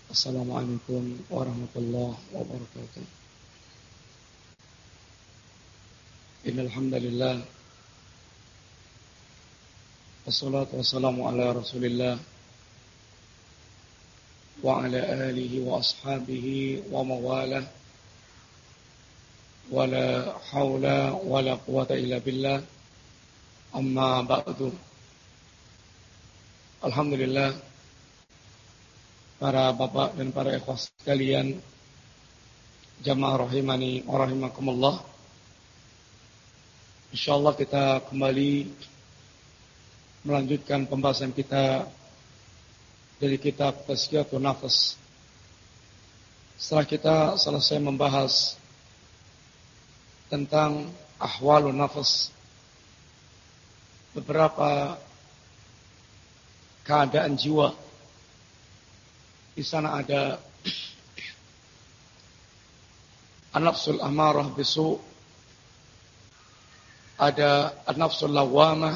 Assalamualaikum warahmatullahi wabarakatuh. Innal hamdalillah wassalatu wassalamu ala Rasulillah wa ala alihi wa ashabihi wa mawalah wa la haula wa la quwata illa billah. Amma ba'du. Alhamdulillah, para bapak dan para ikhwah sekalian, jamaah rahimani wa rahimakumullah. Insyaallah kita kembali melanjutkan pembahasan kita dari kitab Tazkiyatun Nafs. Setelah kita selesai membahas tentang ahwalun nafs, beberapa keadaan jiwa. Di sana ada an-nafsul amarah bisu', ada an-nafsul lawamah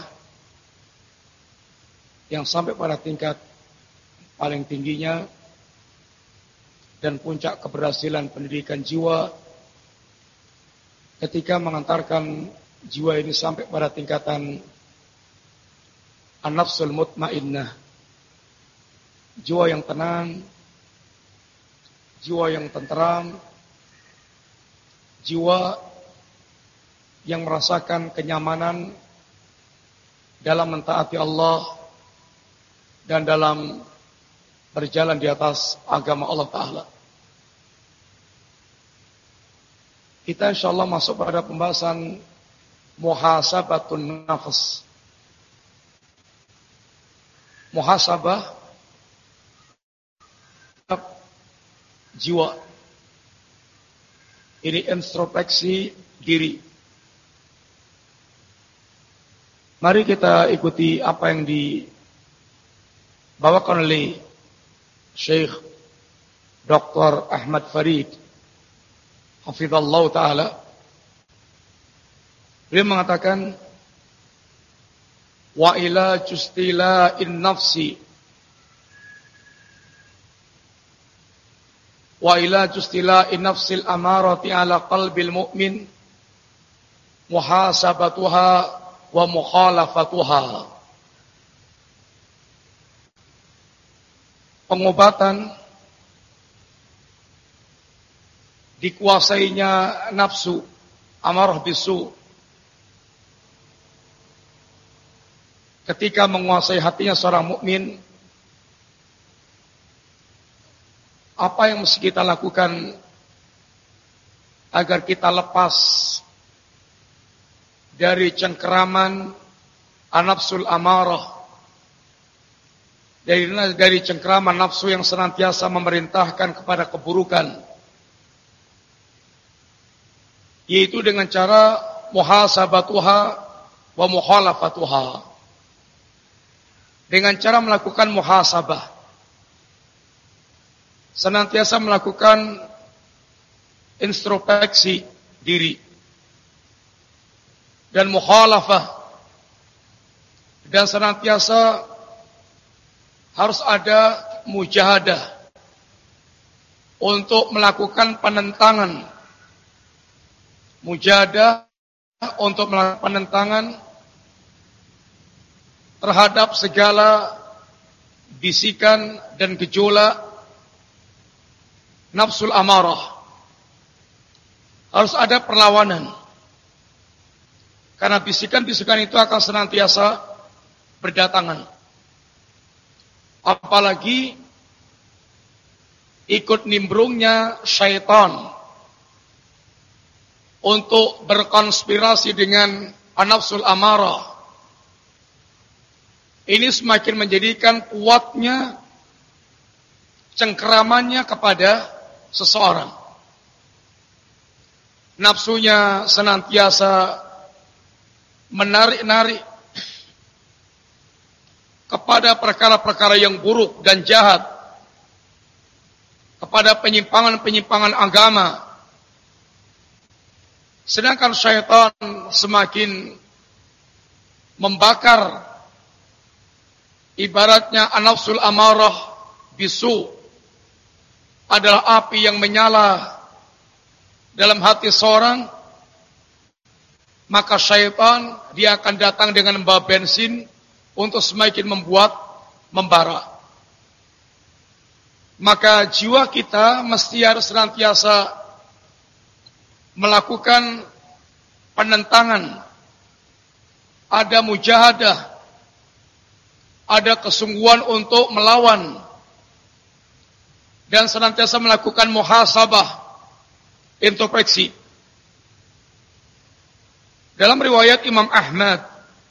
yang sampai pada tingkat paling tingginya dan puncak keberhasilan pendidikan jiwa ketika mengantarkan jiwa ini sampai pada tingkatan an-nafsul mutmainnah, jiwa yang tenang, jiwa yang tenteram, jiwa yang merasakan kenyamanan dalam mentaati Allah dan dalam berjalan di atas agama Allah Ta'ala. Kita insyaallah masuk pada pembahasan muhasabatun nafs. Muhasabah jiwa. Ini introspeksi diri. Mari kita ikuti apa yang dibawakan oleh Syekh Dr. Ahmad Farid hafizallahu ta'ala. Beliau mengatakan, wa ila justila'in nafsi, wa ila justila'in nafsil amarati ala qalbil mu'min muhasabatuha wa mukhalafatuha. Pengobatan dikuasainya nafsu amarah bisu ketika menguasai hatinya seorang mukmin. Apa yang mesti kita lakukan agar kita lepas dari cengkeraman an-nafsul amarah, dari cengkeraman nafsu yang senantiasa memerintahkan kepada keburukan, yaitu dengan cara muhasabatuha wa mukhalafatuha, dengan cara melakukan muhasabah, senantiasa melakukan introspeksi diri, dan mukhalafah, dan senantiasa harus ada mujahadah untuk melakukan penentangan. Mujahadah untuk melakukan penentangan terhadap segala bisikan dan gejolak nafsul amarah. Harus ada perlawanan. Karena bisikan-bisikan itu akan senantiasa berdatangan. Apalagi ikut nimbrungnya syaitan untuk berkonspirasi dengan an-nafsul amarah. Ini semakin menjadikan kuatnya cengkeramannya kepada seseorang. Nafsunya senantiasa menarik-narik kepada perkara-perkara yang buruk dan jahat, kepada penyimpangan-penyimpangan agama. Sedangkan syaitan semakin membakar ibaratnya an-nafsul amarah bisu, adalah api yang menyala dalam hati seorang, maka syaitan dia akan datang dengan membawa bensin untuk semakin membuat membara. Maka jiwa kita mesti harus senantiasa melakukan penentangan, ada mujahadah, ada kesungguhan untuk melawan, dan senantiasa melakukan muhasabah, introspeksi. Dalam riwayat Imam Ahmad,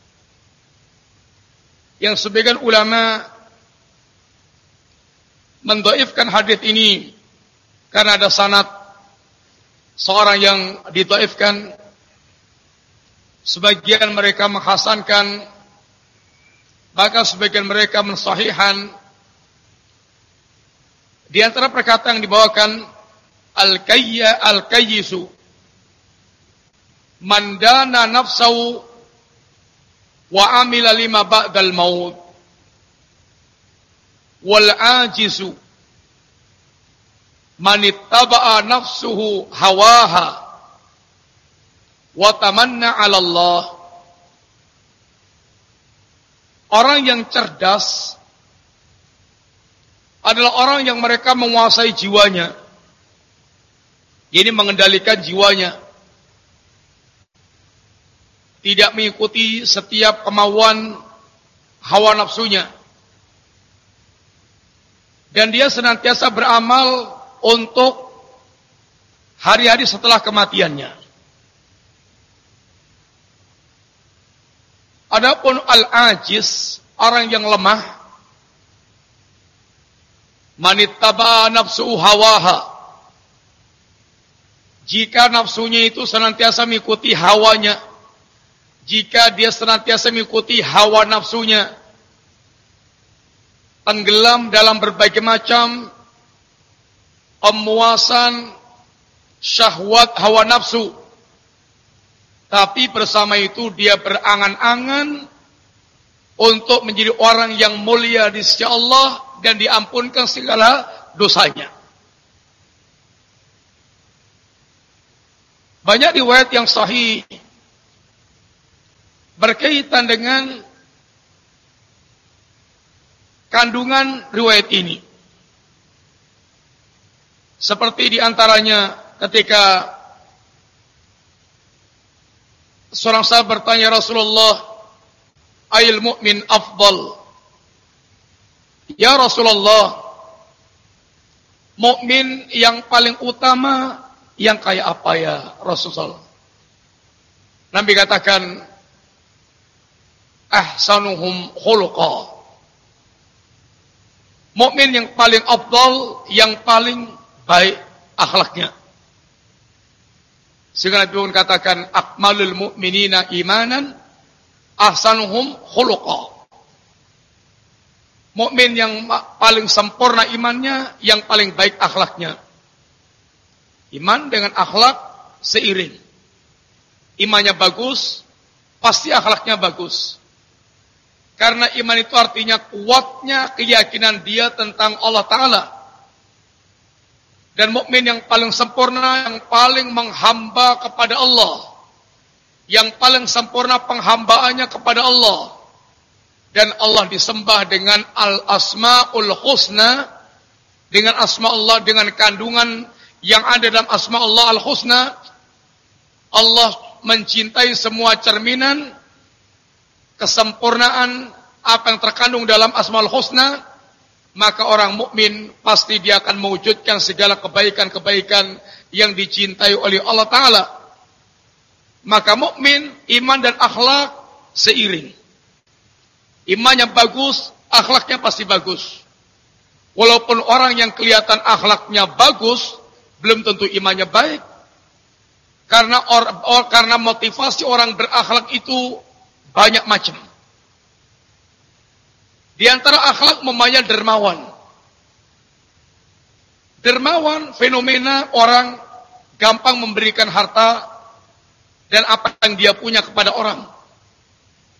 yang sebagian ulama mendhaifkan hadis ini karena ada sanad seorang yang didhaifkan, sebagian mereka menghasankan, bahkan sebagian mereka mensahihkan. Di antara perkataan yang dibawakan, al-kayyisu man dana nafsahu wa amila lima ba'dal maut, wal ajizu man ittaba'a nafsuhu hawaha wa tamanna 'ala Allah. Orang yang cerdas adalah orang yang mereka menguasai jiwanya. Ini mengendalikan jiwanya, tidak mengikuti setiap kemauan hawa nafsunya. Dan dia senantiasa beramal untuk hari-hari setelah kematiannya. Adapun al-ajiz, orang yang lemah, manittaba nafsu hawaha, jika nafsunya itu senantiasa mengikuti hawanya, jika dia senantiasa mengikuti hawa nafsunya, tenggelam dalam berbagai macam pemuasan syahwat hawa nafsu, tapi bersama itu dia berangan-angan untuk menjadi orang yang mulia di sisi Allah dan diampunkan segala dosanya. Banyak riwayat yang sahih berkaitan dengan kandungan riwayat ini. Seperti diantaranya ketika seorang sahabat bertanya, Rasulullah, ayil mu'min afdal? Ya Rasulullah, mukmin yang paling utama yang kayak apa ya Rasulullah? Nabi katakan, ahsanuhum khuluqa. Mukmin yang paling afdal, yang paling baik akhlaknya. Sehingga Nabi pun katakan, akmalul mu'minina imanan ahsanuhum khuluqa. Mukmin yang paling sempurna imannya, yang paling baik akhlaknya. Iman dengan akhlak seiring. Imannya bagus, pasti akhlaknya bagus. Karena iman itu artinya kuatnya keyakinan dia tentang Allah Ta'ala. Dan mukmin yang paling sempurna, yang paling menghamba kepada Allah, yang paling sempurna penghambaannya kepada Allah, dan Allah disembah dengan al-asma'ul husna, dengan asma Allah, dengan kandungan yang ada dalam asma Allah al-husna. Allah mencintai semua cerminan kesempurnaan apa yang terkandung dalam asma al-husna. Maka orang mukmin pasti dia akan mewujudkan segala kebaikan-kebaikan yang dicintai oleh Allah Ta'ala. Maka mukmin, iman dan akhlak seiring. Imannya bagus, akhlaknya pasti bagus. Walaupun orang yang kelihatan akhlaknya bagus, belum tentu imannya baik. Karena motivasi orang berakhlak itu banyak macam. Di antara akhlak memangnya dermawan. Dermawan fenomena orang gampang memberikan harta dan apa yang dia punya kepada orang.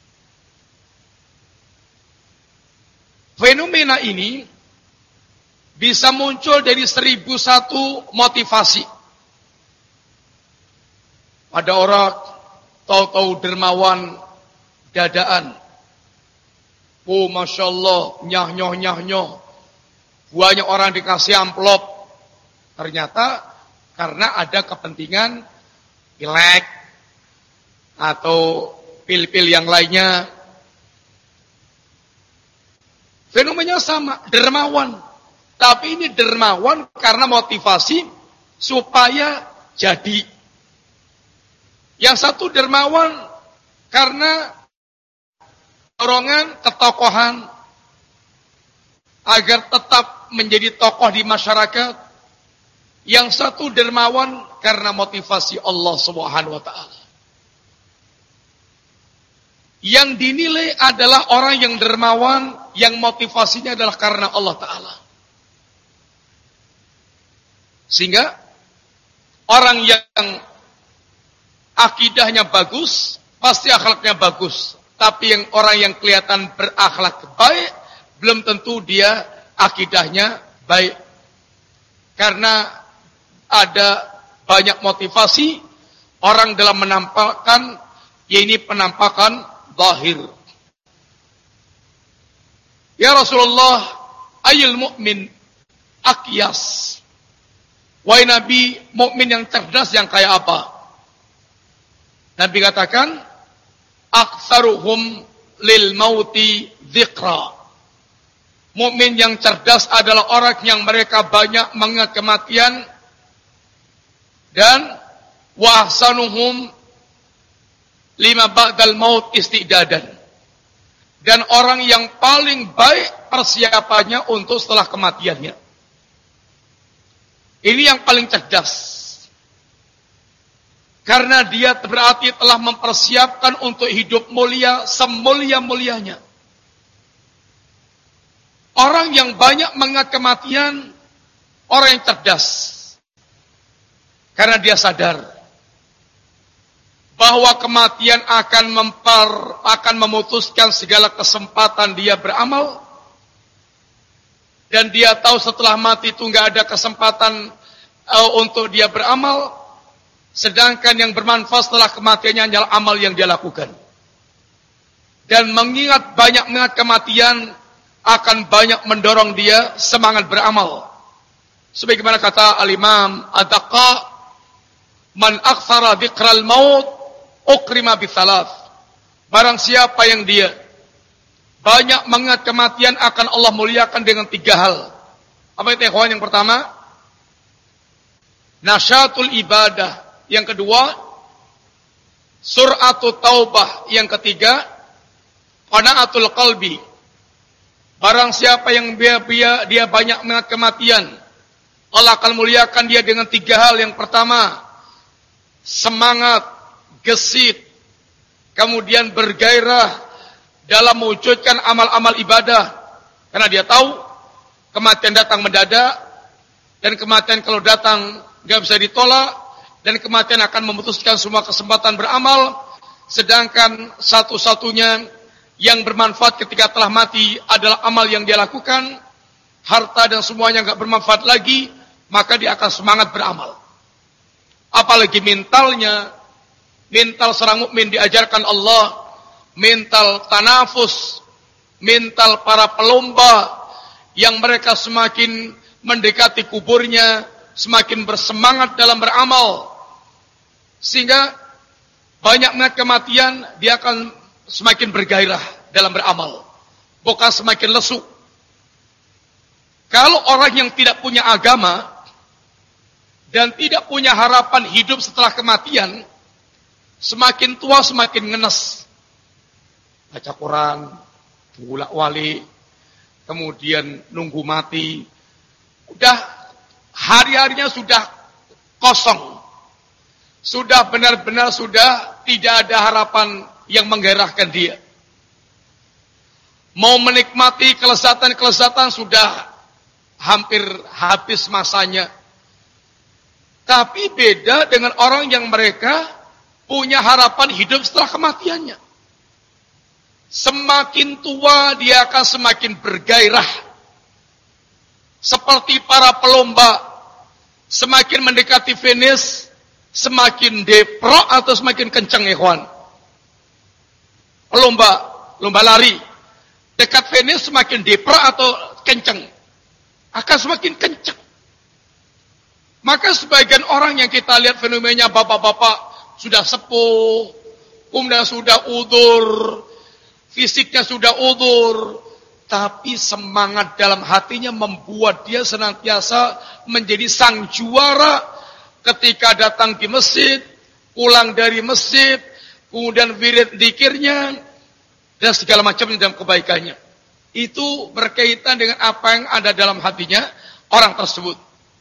Fenomena ini bisa muncul dari 1001 motivasi. Ada orang tahu-tahu dermawan dadaan. Oh, Masya Allah, nyah-nyoh. Banyak orang dikasih amplop. Ternyata karena ada kepentingan pilek atau pil-pil yang lainnya. Fenomena sama, dermawan. Tapi ini dermawan karena motivasi supaya jadi. Yang satu dermawan karena dorongan ketokohan agar tetap menjadi tokoh di masyarakat. Yang satu dermawan karena motivasi Allah Subhanahu wa taala. Yang dinilai adalah orang yang dermawan, yang motivasinya adalah karena Allah taala. Sehingga orang yang akidahnya bagus, pasti akhlaknya bagus. Tapi orang yang kelihatan berakhlak baik, belum tentu dia akidahnya baik. Karena ada banyak motivasi orang dalam menampakkan, yaitu penampakan zahir. Ya Rasulullah, ayil mu'min akyas. Wahai Nabi, mukmin yang cerdas yang kayak apa? Nabi katakan, aktsaruhum lil mauti dzikra. Mukmin yang cerdas adalah orang yang mereka banyak mengingat kematian, dan wa ahsanuhum lima ba'dal maut istidadan. Dan orang yang paling baik persiapannya untuk setelah kematiannya. Ini yang paling cerdas. Karena dia berarti telah mempersiapkan untuk hidup mulia semulia-mulianya. Orang yang banyak mengingat kematian, orang yang cerdas. Karena dia sadar bahwa kematian akan memutuskan segala kesempatan dia beramal. Dan dia tahu setelah mati itu nggak ada kesempatan untuk dia beramal. Sedangkan yang bermanfaat setelah kematiannya hanyalah amal yang dia lakukan. Dan banyak mengingat kematian akan banyak mendorong dia semangat beramal. Sebagaimana kata Al-Imam Ad-Daqqa, man aktsara dzikral maut ukrima bitsalas. Barang siapa yang dia banyak mengingat kematian akan Allah muliakan dengan 3 hal. Apa itu ikhwan? Yang pertama, nasyatul ibadah. Yang kedua, sur'atul taubah. Yang ketiga, qana'atul qalbi. Barang siapa yang dia banyak mengingat kematian, Allah akan muliakan dia dengan 3 hal. Yang pertama, semangat, gesit, kemudian bergairah dalam mewujudkan amal-amal ibadah. Karena dia tahu kematian datang mendadak, dan kematian kalau datang gak bisa ditolak, dan kematian akan memutuskan semua kesempatan beramal. Sedangkan satu-satunya yang bermanfaat ketika telah mati adalah amal yang dia lakukan. Harta dan semuanya gak bermanfaat lagi, maka dia akan semangat beramal. Apalagi mental seorang mukmin diajarkan Allah, mental tanafus, mental para pelomba yang mereka semakin mendekati kuburnya, semakin bersemangat dalam beramal. Sehingga banyak mengingat kematian, dia akan semakin bergairah dalam beramal, bukan semakin lesu. Kalau orang yang tidak punya agama dan tidak punya harapan hidup setelah kematian, semakin tua semakin ngenes. Baca Quran, bolak wali, kemudian nunggu mati. Udah hari-harinya sudah kosong. Sudah benar-benar sudah tidak ada harapan yang menggairahkan dia. Mau menikmati kelezatan-kelezatan sudah hampir habis masanya. Tapi beda dengan orang yang mereka punya harapan hidup setelah kematiannya. Semakin tua dia akan semakin bergairah. Seperti para pelomba, semakin mendekati finish, semakin deprok atau semakin kencang, ikhwan. Lomba lari, dekat finish semakin deprok atau kencang, akan semakin kencang. Maka sebagian orang yang kita lihat fenomenanya bapak-bapak sudah sepuh, kemudian sudah udur, fisiknya sudah udur, tapi semangat dalam hatinya membuat dia senantiasa menjadi sang juara ketika datang di masjid, pulang dari masjid, kemudian wirid dzikirnya, dan segala macamnya dalam kebaikannya. Itu berkaitan dengan apa yang ada dalam hatinya orang tersebut.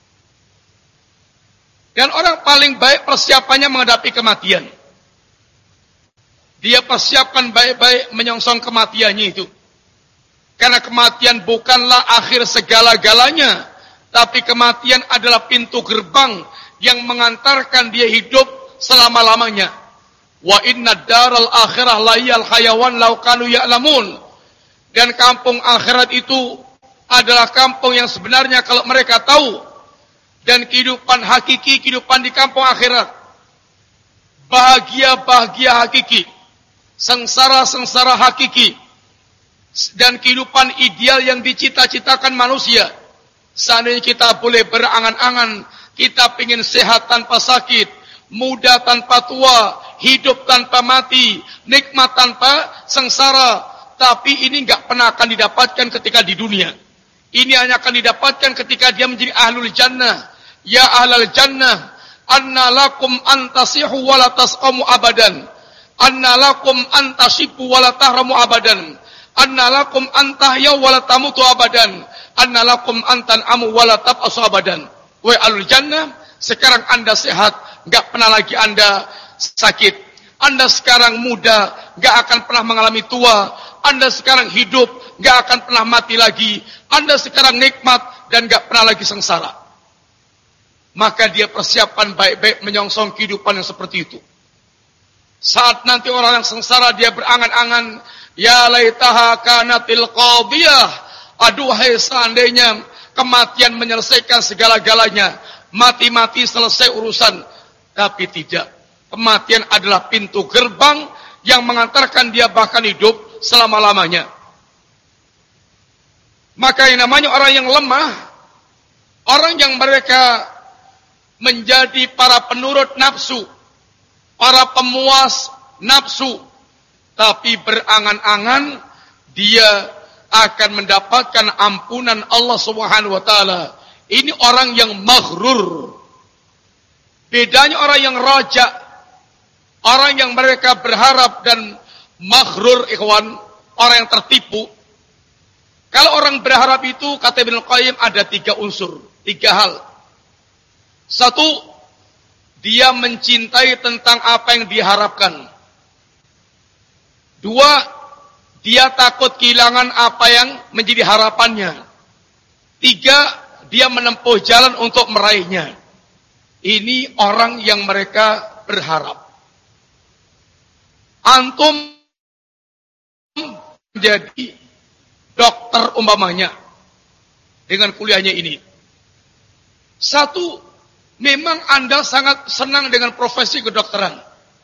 Dan orang paling baik persiapannya menghadapi kematian. Dia persiapkan baik-baik menyongsong kematiannya itu. Karena kematian bukanlah akhir segala-galanya, tapi kematian adalah pintu gerbang yang mengantarkan dia hidup selama-lamanya. Wa inna daral akhirah layal hayawan law kanu ya'lamun. Dan kampung akhirat itu adalah kampung yang sebenarnya kalau mereka tahu. Dan kehidupan hakiki, kehidupan di kampung akhirat, bahagia-bahagia hakiki, sengsara-sengsara hakiki, dan kehidupan ideal yang dicita-citakan manusia. Seandainya kita boleh berangan-angan, kita ingin sehat tanpa sakit, muda tanpa tua, hidup tanpa mati, nikmat tanpa sengsara. Tapi ini enggak pernah akan didapatkan ketika di dunia. Ini hanya akan didapatkan ketika dia menjadi ahlul jannah. Ya ahlal jannah, anna lakum antasihu wa la tasqamu abadan. Anna lakum antasibu wa la tahramu abadan. Anna lakum antahyaw wa la tamutu abadan. Anna lakum antan'amu wa la tab'asu abadan. Wahai ahlul jannah, sekarang Anda sehat, enggak pernah lagi Anda sakit. Anda sekarang muda, enggak akan pernah mengalami tua. Anda sekarang hidup, enggak akan pernah mati lagi. Anda sekarang nikmat dan enggak pernah lagi sengsara. Maka dia persiapkan baik-baik menyongsong kehidupan yang seperti itu. Saat nanti orang yang sengsara dia berangan-angan, ya laitaha kanatil qadiyah. Aduhai seandainya kematian menyelesaikan segala-galanya. Mati-mati selesai urusan. Tapi tidak. Kematian adalah pintu gerbang yang mengantarkan dia bahkan hidup selama-lamanya. Maka yang namanya orang yang lemah, orang yang mereka menjadi para penurut nafsu, para pemuas nafsu, tapi berangan-angan dia akan mendapatkan ampunan Allah Subhanahu wa taala. Ini orang yang maghrur. Bedanya orang yang raja, orang yang mereka berharap, dan maghrur, ikhwan, orang yang tertipu. Kalau orang berharap itu, kata Ibnu Qayyim, ada 3 unsur, 3 hal. 1, dia mencintai tentang apa yang diharapkan. 2, dia takut kehilangan apa yang menjadi harapannya. 3, dia menempuh jalan untuk meraihnya. Ini orang yang mereka berharap. Antum menjadi dokter umpamanya dengan kuliahnya ini. 1, memang Anda sangat senang dengan profesi kedokteran.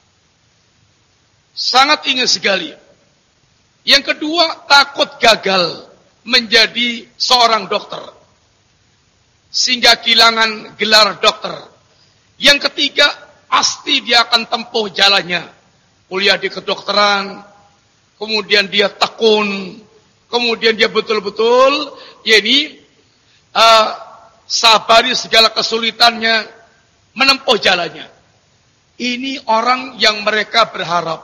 Sangat ingin sekali. Yang kedua, takut gagal menjadi seorang dokter, sehingga kehilangan gelar dokter. Yang ketiga, pasti dia akan tempuh jalannya. Kuliah di kedokteran, kemudian dia tekun, kemudian dia betul-betul, sabari segala kesulitannya, menempuh jalannya. Ini orang yang mereka berharap.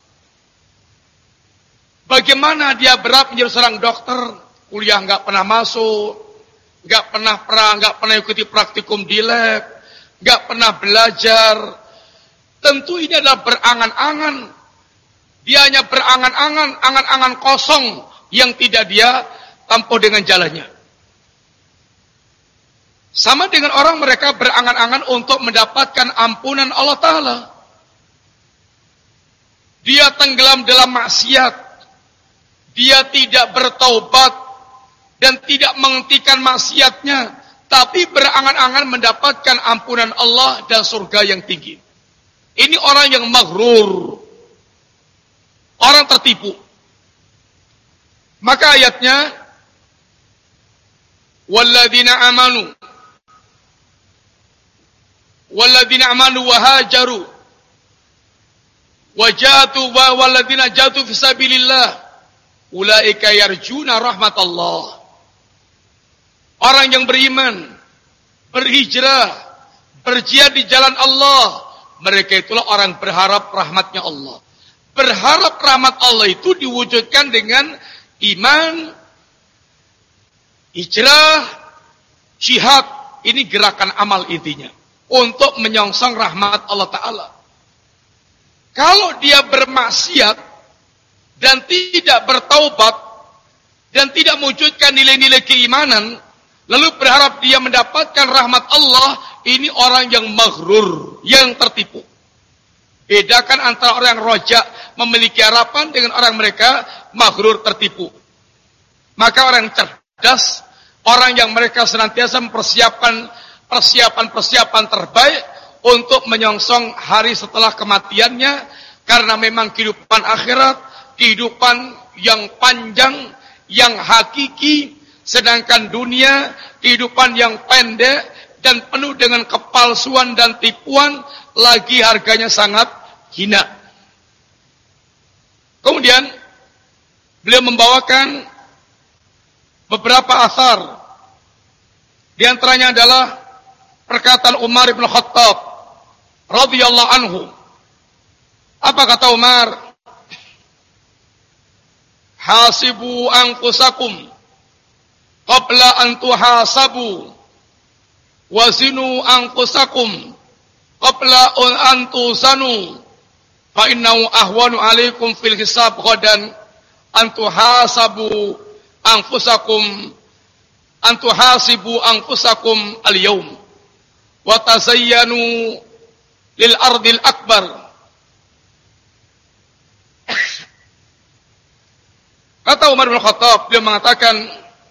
Bagaimana dia berharap menjadi seorang dokter, kuliah nggak pernah masuk, nggak pernah ikuti praktikum di lab, nggak pernah belajar. Tentu ini adalah berangan-angan. Dia hanya berangan-angan, angan-angan kosong yang tidak dia tempuh dengan jalannya. Sama dengan orang mereka berangan-angan untuk mendapatkan ampunan Allah Ta'ala. Dia tenggelam dalam maksiat. Dia tidak bertaubat. dan tidak menghentikan maksiatnya, tapi berangan-angan mendapatkan ampunan Allah dan surga yang tinggi. Ini orang yang maghrur, orang tertipu. Maka ayatnya, walladzina amanu wa hajaru walladzina jahadu fisabilillah ulaika yarjuna rahmatallah. Orang yang beriman, berhijrah, berjihad di jalan Allah, mereka itulah orang berharap rahmatnya Allah. Berharap rahmat Allah itu diwujudkan dengan iman, hijrah, jihad. Ini gerakan amal intinya untuk menyongsong rahmat Allah Ta'ala. Kalau dia bermaksiat dan tidak bertaubat dan tidak mewujudkan nilai-nilai keimanan, lalu berharap dia mendapatkan rahmat Allah, ini orang yang maghrur, yang tertipu. Bedakan antara orang yang rojak, memiliki harapan, dengan orang mereka maghrur, tertipu. Maka orang yang cerdas, orang yang mereka senantiasa mempersiapkan persiapan terbaik untuk menyongsong hari setelah kematiannya, karena memang kehidupan akhirat, kehidupan yang panjang, yang hakiki, sedangkan dunia, kehidupan yang pendek dan penuh dengan kepalsuan dan tipuan, lagi harganya sangat hina. Kemudian beliau membawakan beberapa asar. Di antaranya adalah perkataan Umar bin Khattab radhiyallahu anhu. Apa kata Umar? Hasibu anfusakum qabla an tuhasabu wazinu anfusakum qabla an tusanu fa innahu ahwanu alaikum fil hisab ghadan an tuhasabu anfusakum al-yawm wa tazayyanu lil ardil akbar. Kata Umar bin Khattab, beliau mengatakan,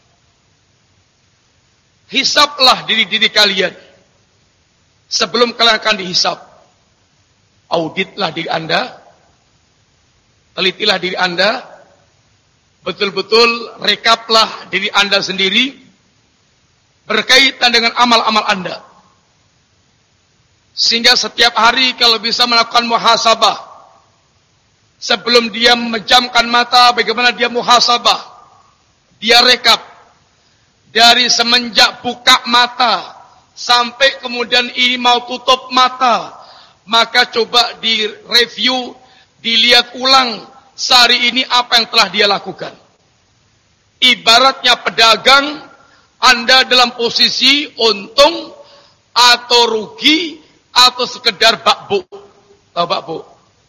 hisablah diri-diri kalian sebelum kalian akan dihisab. Auditlah diri Anda, telitilah diri Anda, betul-betul rekaplah diri Anda sendiri berkaitan dengan amal-amal Anda. Sehingga setiap hari kalau bisa melakukan muhasabah, sebelum dia memejamkan mata, bagaimana dia muhasabah, dia rekap dari semenjak buka mata sampai kemudian ini mau tutup mata, maka coba direview, dilihat ulang sehari ini apa yang telah dia lakukan. Ibaratnya pedagang, Anda dalam posisi untung atau rugi atau sekedar bakbuk. Tahu bakbuk?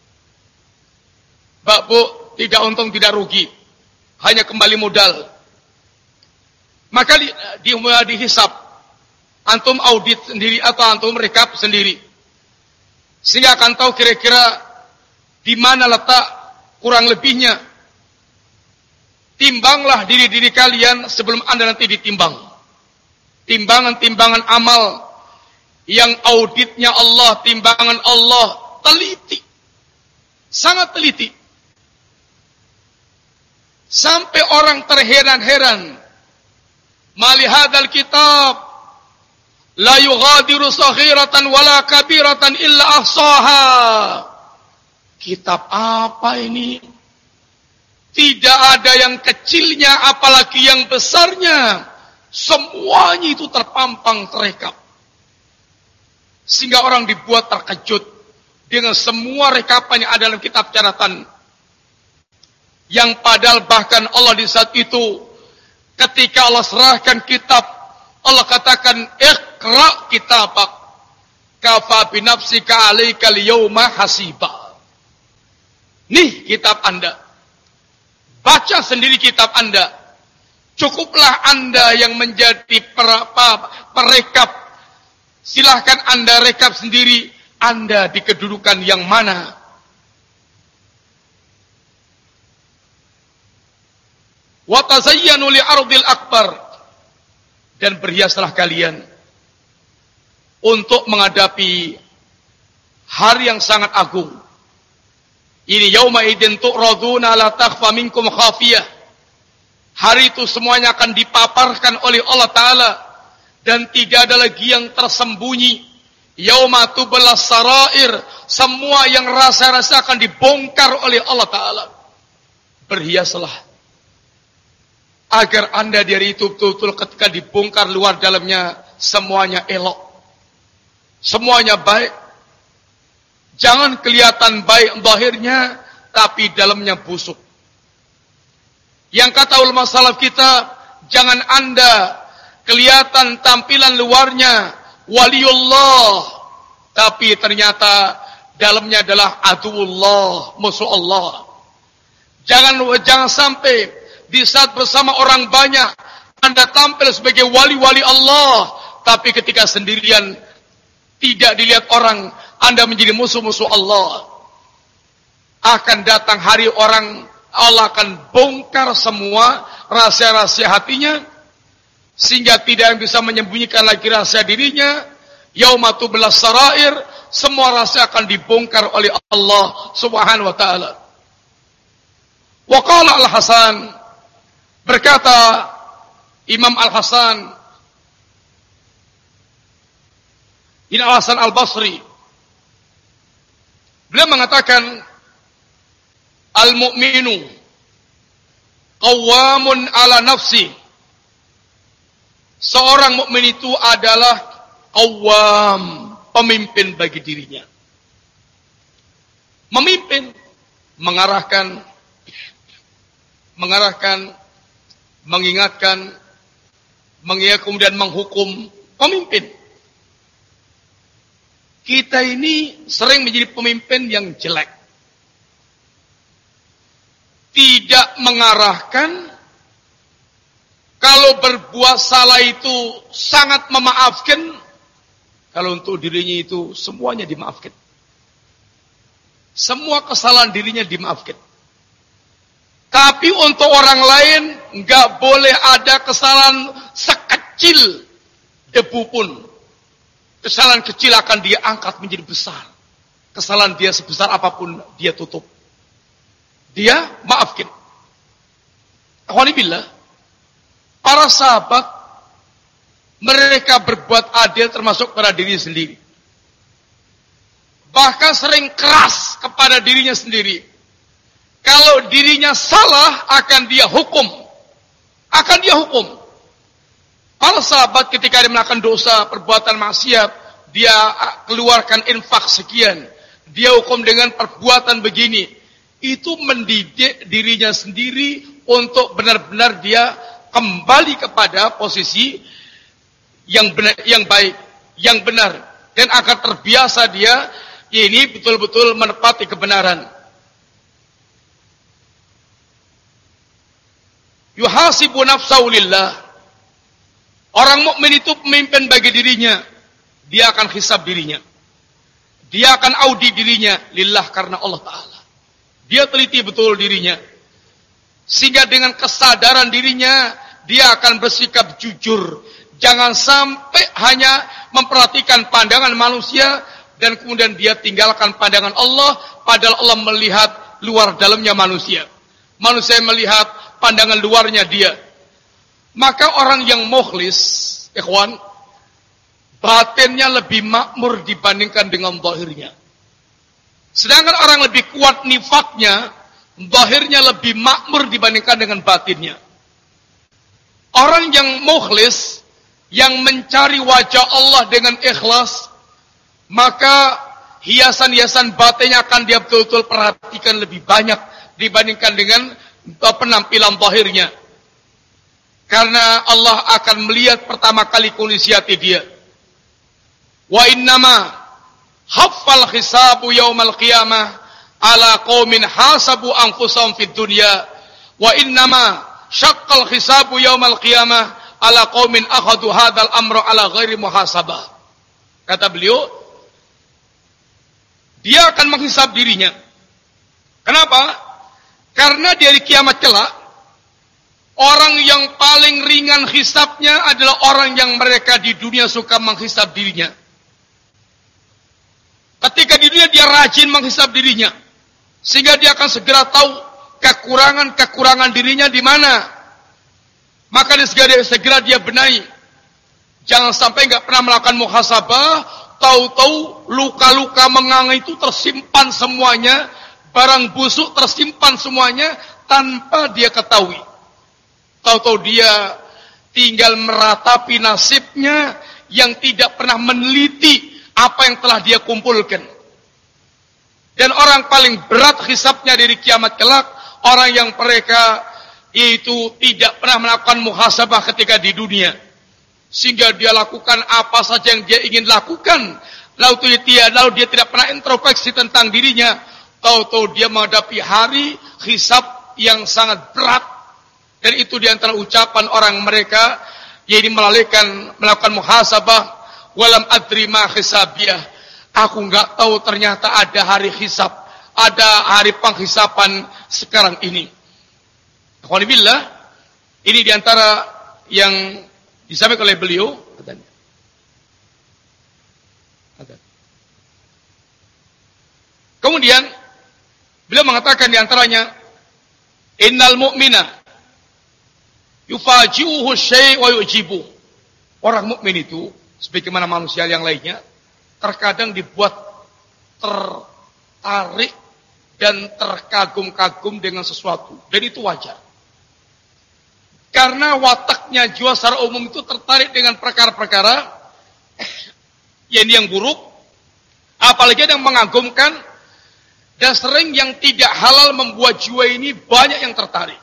Bakbuk tidak untung tidak rugi, hanya kembali modal. Maka dihisap, antum audit sendiri atau antum rekap sendiri, sehingga akan tahu kira-kira di mana letak kurang lebihnya. Timbanglah diri-diri kalian sebelum Anda nanti ditimbang. Timbangan-timbangan amal yang auditnya Allah, timbangan Allah, teliti, sangat teliti. Sampai orang terheran-heran, mali hadzal kitab la yughadiru saghiratan wala kabiratan illa ahsaha. Kitab apa ini? Tidak ada yang kecilnya apalagi yang besarnya. Semuanya itu terpampang, terekap. Sehingga orang dibuat terkejut dengan semua rekapan yang ada dalam kitab catatan. Yang padahal bahkan Allah di saat itu, ketika Allah serahkan kitab, Allah katakan, Iqra kitabak, kafa binafsika alaika liyawma hasiba. Nih kitab Anda. Baca sendiri kitab Anda. Cukuplah Anda yang menjadi perekap. Silahkan Anda rekap sendiri, Anda di kedudukan yang mana. Wa tazayyanu li ardil akbar. Dan berhiaslah kalian untuk menghadapi hari yang sangat agung. Ini yauma idzin tu'raduna la takhfa minkum khafiyah. Hari itu semuanya akan dipaparkan oleh Allah Ta'ala. Dan tidak ada lagi yang tersembunyi. Yauma tublas sarair. Semua yang rasa-rasa akan dibongkar oleh Allah Ta'ala. Berhiaslah agar anda di hari itu betul-betul ketika dibongkar luar dalamnya semuanya elok. Semuanya baik. Jangan kelihatan baik zahirnya tapi dalamnya busuk. Yang kata ulama salaf kita, jangan anda kelihatan tampilan luarnya waliullah tapi ternyata dalamnya adalah aduullah, musuh Allah. Jangan sampai di saat bersama orang banyak anda tampil sebagai wali-wali Allah, tapi ketika sendirian tidak dilihat orang anda menjadi musuh-musuh Allah. Akan datang hari orang Allah akan bongkar semua rahasia-rahasia hatinya sehingga tidak yang bisa menyembunyikan lagi rahasia dirinya. Yauma tublas sarair, semua rahasia akan dibongkar oleh Allah Subhanahu wa taala. Wa qala Al-Hasan, berkata Imam Al-Hasan bin Al-Hasan Al-Basri, beliau mengatakan al-mu'minu qawwamun ala nafsi. Seorang mukmin itu adalah qawwam, pemimpin bagi dirinya. Memimpin, mengarahkan, mengingatkan, kemudian menghukum, pemimpin. Kita ini sering menjadi pemimpin yang jelek. Tidak mengarahkan, kalau berbuat salah itu sangat memaafkan, kalau untuk dirinya itu semuanya dimaafkan. Semua kesalahan dirinya dimaafkan. Tapi untuk orang lain enggak boleh ada kesalahan sekecil debu pun. Kesalahan kecil akan dia angkat menjadi besar. Kesalahan dia sebesar apapun dia tutup. Dia maafkan. Alhamdulillah, para sahabat mereka berbuat adil termasuk pada diri sendiri. Bahkan sering keras kepada dirinya sendiri. Kalau dirinya salah, akan dia hukum. Para sahabat ketika dia melakukan dosa, perbuatan maksiat, dia keluarkan infak sekian. Dia hukum dengan perbuatan begini. Itu mendidik dirinya sendiri untuk benar-benar dia kembali kepada posisi yang benar, yang baik, yang benar. Dan akan terbiasa dia ini betul-betul menepati kebenaran. Yuhasibu nafsahu lillah. Orang mukmin itu pemimpin bagi dirinya. Dia akan hisab dirinya. Dia akan audit dirinya lillah karena Allah Ta'ala. Dia teliti betul dirinya. Sehingga dengan kesadaran dirinya, dia akan bersikap jujur. Jangan sampai hanya memperhatikan pandangan manusia dan kemudian dia tinggalkan pandangan Allah, padahal Allah melihat luar dalamnya manusia. Manusia melihat pandangan luarnya dia. Maka orang yang mukhlis, ikhwan, batinnya lebih makmur dibandingkan dengan zahirnya. Sedangkan orang lebih kuat nifaknya, zahirnya lebih makmur dibandingkan dengan batinnya. Orang yang mukhlis, yang mencari wajah Allah dengan ikhlas, maka hiasan-hiasan batinnya akan dia betul-betul perhatikan lebih banyak dibandingkan dengan penampilan zahirnya. Karena Allah akan melihat pertama kali kondisi hati dia. Wa innama haffal hisabu yaumal qiyamah ala qaumin hasabu anfusahum fid dunya wa innama syaqqal hisabu yaumal qiyamah ala qaumin akhadhu hadzal amra ala ghairi muhasabah. Kata beliau, dia akan menghisab dirinya. Kenapa? Karena di hari kiamat kelak, Orang yang paling ringan hisabnya adalah orang yang mereka di dunia suka menghisab dirinya. Ketika di dunia dia rajin menghisab dirinya, sehingga dia akan segera tahu kekurangan-kekurangan dirinya di mana. Maka segera dia benahi. Jangan sampai nggak pernah melakukan muhasabah, tahu-tahu luka-luka mengang itu tersimpan semuanya, barang busuk tersimpan semuanya tanpa dia ketahui. Tahu-tahu dia tinggal meratapi nasibnya yang tidak pernah meneliti apa yang telah dia kumpulkan. Dan orang paling berat hisabnya dari kiamat kelak, orang yang mereka itu tidak pernah melakukan muhasabah ketika di dunia. Sehingga dia lakukan apa saja yang dia ingin lakukan. Lalu dia tidak pernah introspeksi tentang dirinya. Tahu-tahu dia menghadapi hari hisab yang sangat berat. Dan itu diantara ucapan orang mereka, yaitu melakukan muhasabah, walam adri ma hisabiyah. Aku enggak tahu ternyata ada hari hisab, ada hari penghisapan sekarang ini. Alhamdulillah, ini diantara yang disampaikan oleh beliau. Kemudian beliau mengatakan diantaranya, innal mu'mina yufaji'uhu syai' wa yu'jibu. Orang mukmin itu sebagaimana manusia yang lainnya terkadang dibuat tertarik dan terkagum-kagum dengan sesuatu, dan itu wajar. Karena wataknya jiwa secara umum itu tertarik dengan perkara-perkara yang buruk, apalagi yang mengagumkan, dan sering yang tidak halal membuat jiwa ini banyak yang tertarik.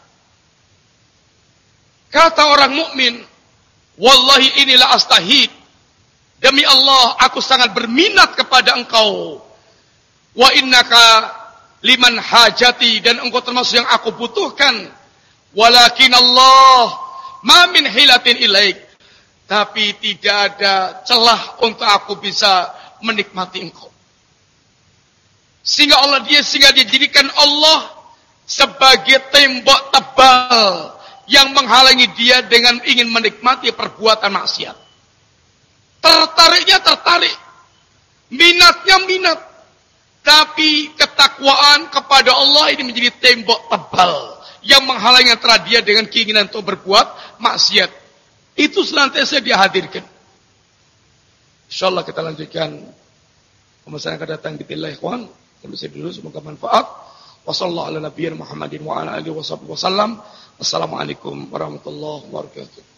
Kata orang mukmin, wallahi inilah astahid. Demi Allah, aku sangat berminat kepada engkau. Wa innaka liman hajati, dan engkau termasuk yang aku butuhkan. Walakin Allah ma min hilatin ilaik. Tapi tidak ada celah untuk aku bisa menikmati engkau. Sehingga dia jadikan Allah sebagai tembok tebal yang menghalangi dia dengan ingin menikmati perbuatan maksiat. Tertariknya tertarik, minatnya minat, tapi ketakwaan kepada Allah ini menjadi tembok tebal yang menghalangi antara dia dengan keinginan untuk berbuat maksiat. Itu senantiasa dia hadirkan. Insyaallah kita lanjutkan pembahasan yang akan datang di billahi ikhwan. Sampai dulu, semoga manfaat. Wassallallahu ala nabiyina Muhammadin wa ala alihi wasallam. Assalamualaikum warahmatullahi wabarakatuh.